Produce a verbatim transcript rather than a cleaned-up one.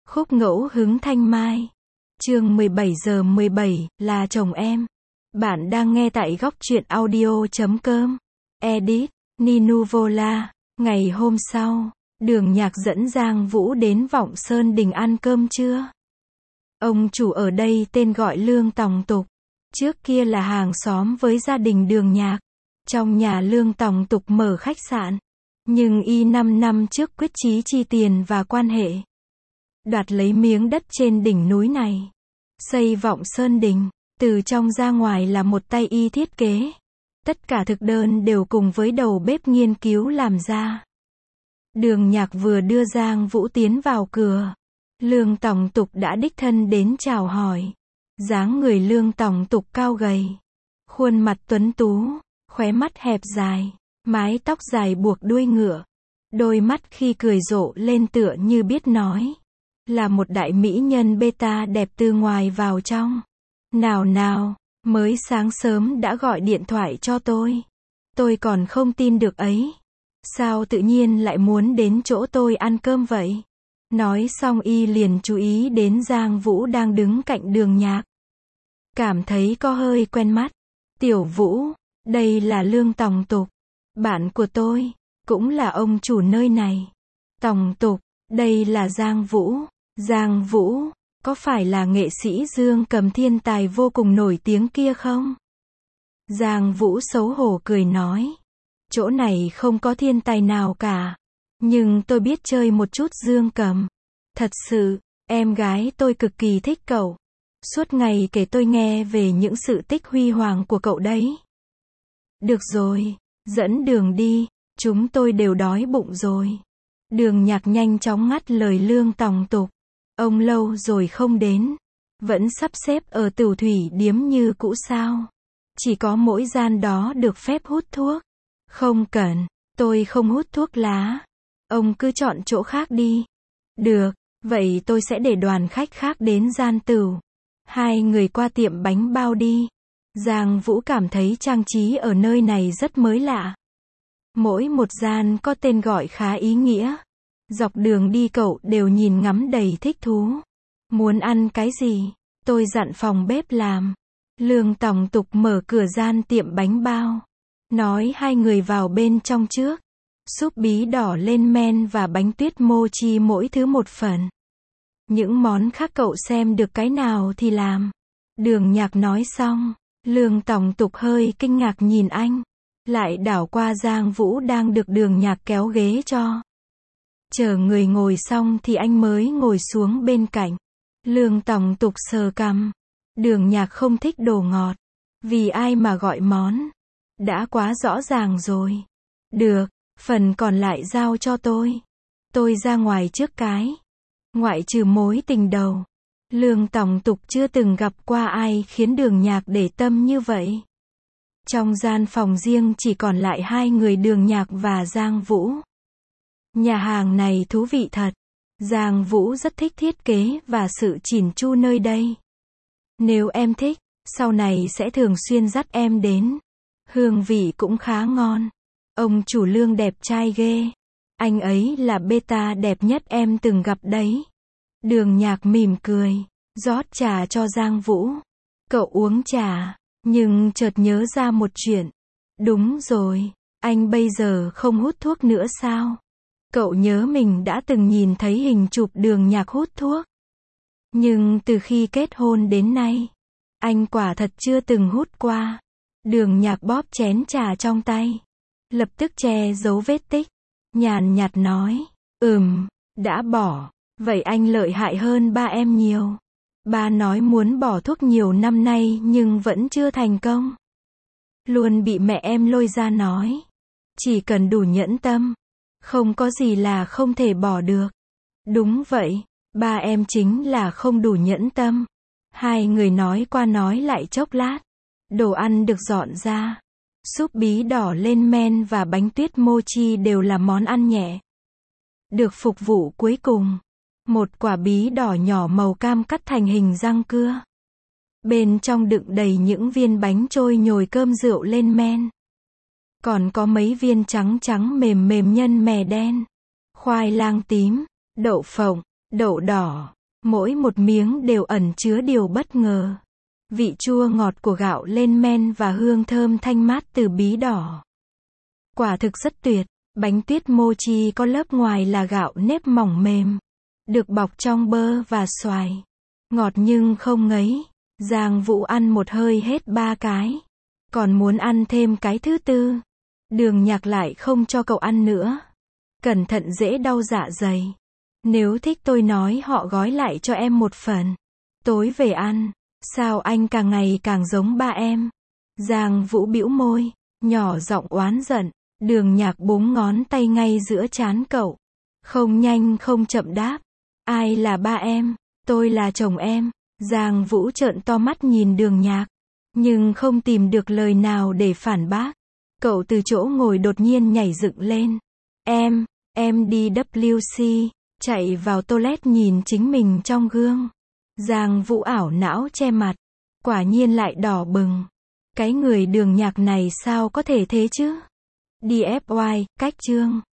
Khúc ngẫu hứng thanh mai. Chương mười bảy giờ mười bảy, là chồng em. Bạn đang nghe tại góc truyện audio chấm com. Edit, Ninu Vola. Ngày hôm sau, Đường Nhạc dẫn Giang Vũ đến Vọng Sơn Đình ăn cơm trưa. Ông chủ ở đây tên gọi Lương Tòng Tục. Trước kia là hàng xóm với gia đình Đường Nhạc. Trong nhà Lương Tòng Tục mở khách sạn. Nhưng y năm năm trước quyết chí chi tiền và quan hệ. Đoạt lấy miếng đất trên đỉnh núi này. Xây Vọng Sơn Đình. Từ trong ra ngoài là một tay y thiết kế. Tất cả thực đơn đều cùng với đầu bếp nghiên cứu làm ra. Đường Nhạc vừa đưa Giang Vũ tiến vào cửa. Lương Tòng Tục đã đích thân đến chào hỏi. Dáng người Lương Tòng Tục cao gầy. Khuôn mặt tuấn tú, khóe mắt hẹp dài, mái tóc dài buộc đuôi ngựa. Đôi mắt khi cười rộ lên tựa như biết nói. Là một đại mỹ nhân beta đẹp từ ngoài vào trong. Nào nào, mới sáng sớm đã gọi điện thoại cho tôi. Tôi còn không tin được ấy. Sao tự nhiên lại muốn đến chỗ tôi ăn cơm vậy? Nói xong y liền chú ý đến Giang Vũ đang đứng cạnh Đường Nhạc. Cảm thấy có hơi quen mắt. Tiểu Vũ, đây là Lương Tòng Tục. Bạn của tôi, cũng là ông chủ nơi này. Tòng Tục, đây là Giang Vũ. Giang Vũ, có phải là nghệ sĩ Dương Cầm thiên tài vô cùng nổi tiếng kia không? Giang Vũ xấu hổ cười nói. Chỗ này không có thiên tài nào cả. Nhưng tôi biết chơi một chút Dương Cầm. Thật sự, em gái tôi cực kỳ thích cậu. Suốt ngày kể tôi nghe về những sự tích huy hoàng của cậu đấy. Được rồi, dẫn đường đi, chúng tôi đều đói bụng rồi. Đường Nhạc nhanh chóng ngắt lời Lương Tòng Tục. Ông lâu rồi không đến. Vẫn sắp xếp ở Tửu Thủy điếm như cũ sao? Chỉ có mỗi gian đó được phép hút thuốc. Không cần, tôi không hút thuốc lá. Ông cứ chọn chỗ khác đi. Được, vậy tôi sẽ để đoàn khách khác đến gian Tửu. Hai người qua tiệm bánh bao đi. Giang Vũ cảm thấy trang trí ở nơi này rất mới lạ. Mỗi một gian có tên gọi khá ý nghĩa. Dọc đường đi cậu đều nhìn ngắm đầy thích thú. Muốn ăn cái gì? Tôi dặn phòng bếp làm. Lương Tòng Tục mở cửa gian tiệm bánh bao. Nói hai người vào bên trong trước. Súp bí đỏ lên men và bánh tuyết mochi mỗi thứ một phần. Những món khác cậu xem được cái nào thì làm. Đường Nhạc nói xong. Lương Tòng Tục hơi kinh ngạc nhìn anh. Lại đảo qua Giang Vũ đang được Đường Nhạc kéo ghế cho. Chờ người ngồi xong thì anh mới ngồi xuống bên cạnh. Lương Tòng Tục sờ cằm. Đường Nhạc không thích đồ ngọt. Vì ai mà gọi món. Đã quá rõ ràng rồi. Được, phần còn lại giao cho tôi. Tôi ra ngoài trước cái. Ngoại trừ mối tình đầu. Lương Tòng Tục chưa từng gặp qua ai khiến Đường Nhạc để tâm như vậy. Trong gian phòng riêng chỉ còn lại hai người Đường Nhạc và Giang Vũ. Nhà hàng này thú vị thật. Giang Vũ rất thích thiết kế và sự chỉn chu nơi đây. Nếu em thích, sau này sẽ thường xuyên dắt em đến. Hương vị cũng khá ngon. Ông chủ Lương đẹp trai ghê. Anh ấy là beta đẹp nhất em từng gặp đấy. Đường Nhạc mỉm cười, rót trà cho Giang Vũ. Cậu uống trà, nhưng chợt nhớ ra một chuyện. Đúng rồi, anh bây giờ không hút thuốc nữa sao? Cậu nhớ mình đã từng nhìn thấy hình chụp Đường Nhạc hút thuốc. Nhưng từ khi kết hôn đến nay, anh quả thật chưa từng hút qua. Đường Nhạc bóp chén trà trong tay. Lập tức che giấu vết tích. Nhàn nhạt nói. Ừm, đã bỏ. Vậy anh lợi hại hơn ba em nhiều. Ba nói muốn bỏ thuốc nhiều năm nay nhưng vẫn chưa thành công. Luôn bị mẹ em lôi ra nói. Chỉ cần đủ nhẫn tâm. Không có gì là không thể bỏ được. Đúng vậy, ba em chính là không đủ nhẫn tâm. Hai người nói qua nói lại chốc lát. Đồ ăn được dọn ra. Súp bí đỏ lên men và bánh tuyết mochi đều là món ăn nhẹ. Được phục vụ cuối cùng. Một quả bí đỏ nhỏ màu cam cắt thành hình răng cưa. Bên trong đựng đầy những viên bánh trôi nhồi cơm rượu lên men. Còn có mấy viên trắng trắng mềm mềm nhân mè đen. Khoai lang tím, đậu phộng, đậu đỏ, Mỗi một miếng đều ẩn chứa điều bất ngờ. Vị chua ngọt của gạo lên men và hương thơm thanh mát từ bí đỏ. Quả thực rất tuyệt. Bánh tuyết mochi có lớp ngoài là gạo nếp mỏng mềm, được bọc trong bơ và xoài. Ngọt nhưng không ngấy. Giang Vũ ăn một hơi hết ba cái. Còn muốn ăn thêm cái thứ tư. Đường Nhạc lại không cho cậu ăn nữa. Cẩn thận dễ đau dạ dày. Nếu thích tôi nói họ gói lại cho em một phần. Tối về ăn. Sao anh càng ngày càng giống ba em? Giang Vũ bĩu môi, nhỏ giọng oán giận. Đường Nhạc búng ngón tay ngay giữa trán cậu. Không nhanh không chậm đáp. Ai là ba em? Tôi là chồng em. Giang Vũ trợn to mắt nhìn Đường Nhạc, nhưng không tìm được lời nào để phản bác. Cậu từ chỗ ngồi đột nhiên nhảy dựng lên. Em, em đi vê kép xê, chạy vào toilet nhìn chính mình trong gương. Giang Vũ ảo não che mặt. Quả nhiên lại đỏ bừng. Cái người Đường Nhạc này sao có thể thế chứ? đê ép oai, cách chương.